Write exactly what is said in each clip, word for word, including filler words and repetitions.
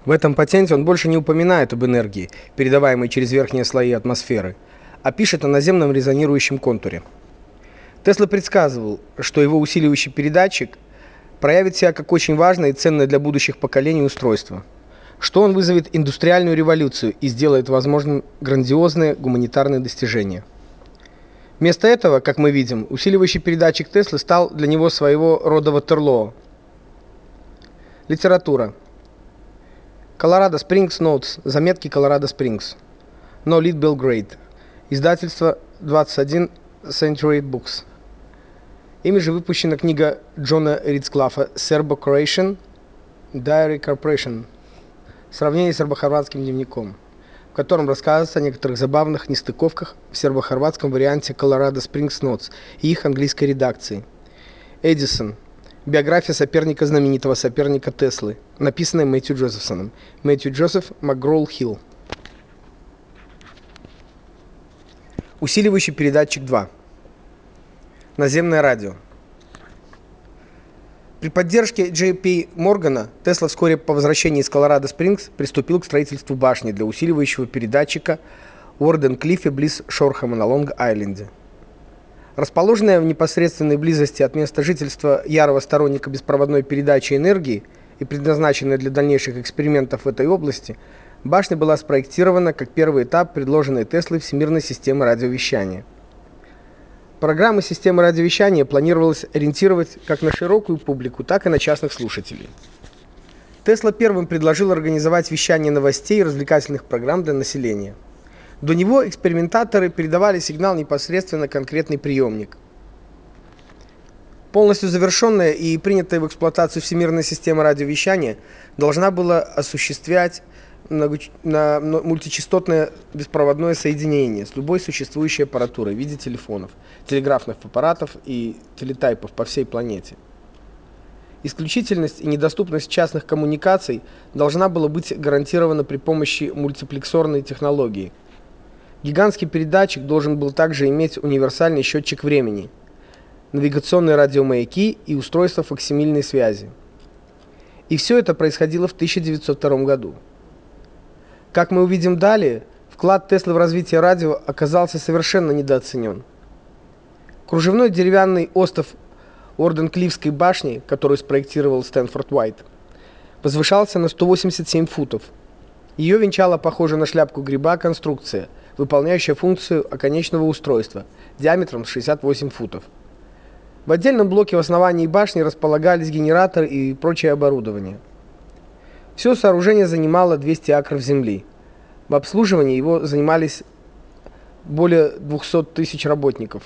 В этом патенте он больше не упоминает об энергии, передаваемой через верхние слои атмосферы, а пишет о наземном резонирующем контуре. Тесла предсказывал, что его усиливающий передатчик проявит себя как очень важное и ценное для будущих поколений устройство, что он вызовет индустриальную революцию и сделает возможным грандиозные гуманитарные достижения. Вместо этого, как мы видим, усиливающий передатчик Теслы стал для него своего рода Ватерлоо. Литература. Colorado Springs Notes. Заметки Colorado Springs. No Lead Belgrade. Издательство двадцать один Century Books. Ими же выпущена книга Джона Ридсклафа Serbo-Croatian Diary Corporation. Сравнение с сербо-хорватским дневником, в котором рассказывается о некоторых забавных нестыковках в сербо-хорватском варианте Colorado Springs Notes и их английской редакции. Эдисон. Биография соперника знаменитого соперника Теслы, написанная Мэтью Джозефсоном. Мэтью Джозеф МакГроу-Хилл. Усиливающий передатчик два. Наземное радио. При поддержке Джей Пи Моргана Тесла вскоре по возвращении из Колорадо Спрингс приступил к строительству башни для усиливающего передатчика в Уорден-Клиффе близ Шорхэма на Лонг-Айленде. Расположенная в непосредственной близости от места жительства ярого сторонника беспроводной передачи энергии и предназначенная для дальнейших экспериментов в этой области, башня была спроектирована как первый этап предложенной Теслой всемирной системы радиовещания. Программа системы радиовещания планировалась ориентировать как на широкую публику, так и на частных слушателей. Тесла первым предложил организовать вещание новостей и развлекательных программ для населения. До него экспериментаторы передавали сигнал непосредственно на конкретный приемник. Полностью завершенная и принятая в эксплуатацию всемирная система радиовещания должна была осуществлять на мультичастотное беспроводное соединение с любой существующей аппаратурой в виде телефонов, телеграфных аппаратов и телетайпов по всей планете. Исключительность и недоступность частных коммуникаций должна была быть гарантирована при помощи мультиплексорной технологии. Гигантский передатчик должен был также иметь универсальный счетчик времени, навигационные радиомаяки и устройство факсимильной связи. И все это происходило в тысяча девятьсот втором году. Как мы увидим далее, вклад Теслы в развитие радио оказался совершенно недооценен. Кружевной деревянный остов Уорден-Клиффской башни, которую спроектировал Стэнфорд Уайт, возвышался на сто восемьдесят семь футов. Ее венчала похожая на шляпку гриба конструкция, выполняющая функцию оконечного устройства диаметром шестьдесят восемь футов. В отдельном блоке в основании башни располагались генераторы и прочее оборудование. Все сооружение занимало двести акров земли. В обслуживании его занимались более двухсот тысяч работников.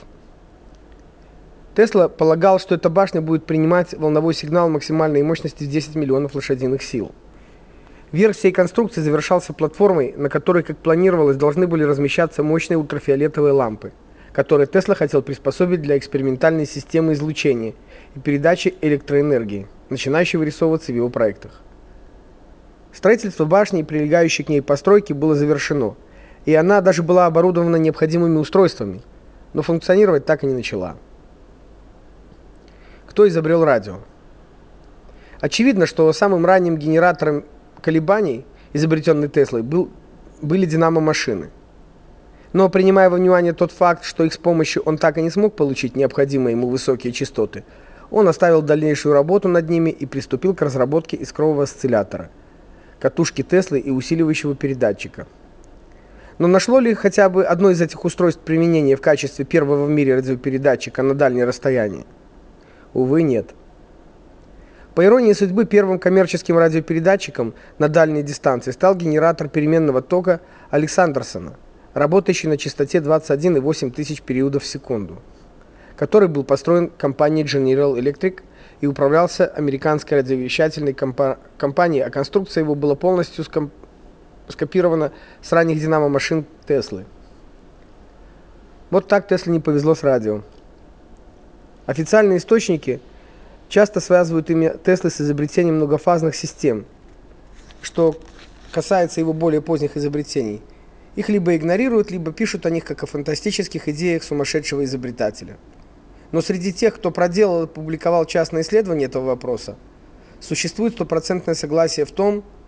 Тесла полагал, что эта башня будет принимать волновой сигнал максимальной мощности в десять миллионов лошадиных сил. Верх всей конструкции завершался платформой, на которой, как планировалось, должны были размещаться мощные ультрафиолетовые лампы, которые Тесла хотел приспособить для экспериментальной системы излучения и передачи электроэнергии, начинающей вырисовываться в его проектах. Строительство башни и прилегающей к ней постройки было завершено, и она даже была оборудована необходимыми устройствами, но функционировать так и не начала. Кто изобрел радио? Очевидно, что самым ранним генератором колебаний, изобретенный Теслой, был, были динамо-машины. Но принимая во внимание тот факт, что их с помощью он так и не смог получить необходимые ему высокие частоты, он оставил дальнейшую работу над ними и приступил к разработке искрового осциллятора, катушки Теслы и усиливающего передатчика. Но нашло ли хотя бы одно из этих устройств применение в качестве первого в мире радиопередатчика на дальнее расстояние? Увы, нет. По иронии судьбы, первым коммерческим радиопередатчиком на дальней дистанции стал генератор переменного тока Александрсона, работающий на частоте двадцать один и восемь тысяч периодов в секунду, который был построен компанией General Electric и управлялся американской радиовещательной компа- компанией, а конструкция его была полностью ском- скопирована с ранних динамо-машин Теслы. Вот так Тесле не повезло с радио. Официальные источники часто связывают имя Теслы с изобретением многофазных систем. Что касается его более поздних изобретений, их либо игнорируют, либо пишут о них как о фантастических идеях сумасшедшего изобретателя. Но среди тех, кто проделал и публиковал частные исследования этого вопроса, существует стопроцентное согласие в том,